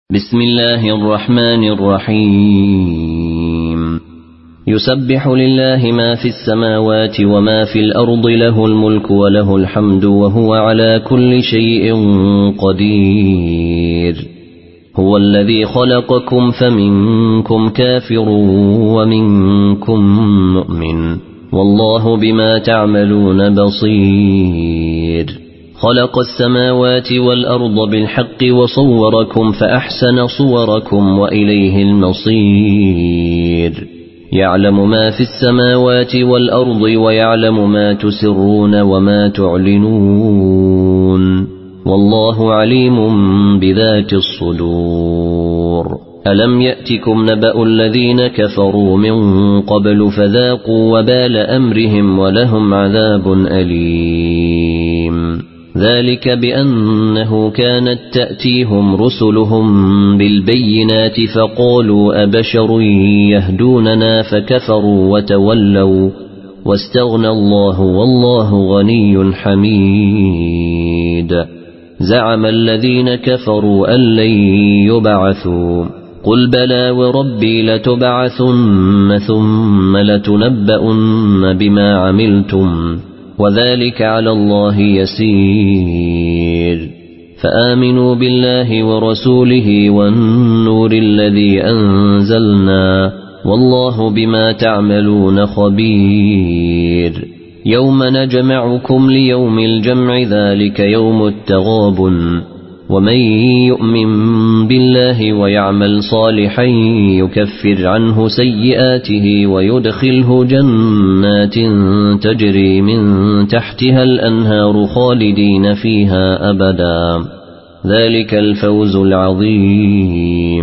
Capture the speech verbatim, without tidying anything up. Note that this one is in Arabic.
بسم الله الرحمن الرحيم يسبح لله ما في السماوات وما في الأرض له الملك وله الحمد وهو على كل شيء قدير هو الذي خلقكم فمنكم كافر ومنكم مؤمن والله بما تعملون بصير خلق السماوات والأرض بالحق وصوركم فأحسن صوركم وإليه المصير يعلم ما في السماوات والأرض ويعلم ما تسرون وما تعلنون والله عليم بذات الصدور ألم يأتكم نبأ الذين كفروا من قبل فذاقوا وبال أمرهم ولهم عذاب أليم ذلك بأنه كانت تأتيهم رسلهم بالبينات فقالوا أبشر يهدوننا فكفروا وتولوا واستغنى الله والله غني حميد زعم الذين كفروا أن لن يبعثوا قل بلى وربي لتبعثن ثم لتنبؤن بما عملتم وذلك على الله يسير فآمنوا بالله ورسوله والنور الذي أنزلنا والله بما تعملون خبير يوم نجمعكم ليوم الجمع ذلك يوم التغابن ومن يؤمن بالله ويعمل صالحا يكفر عنه سيئاته ويدخله جنات تجري من تحتها الأنهار خالدين فيها أبدا ذلك الفوز العظيم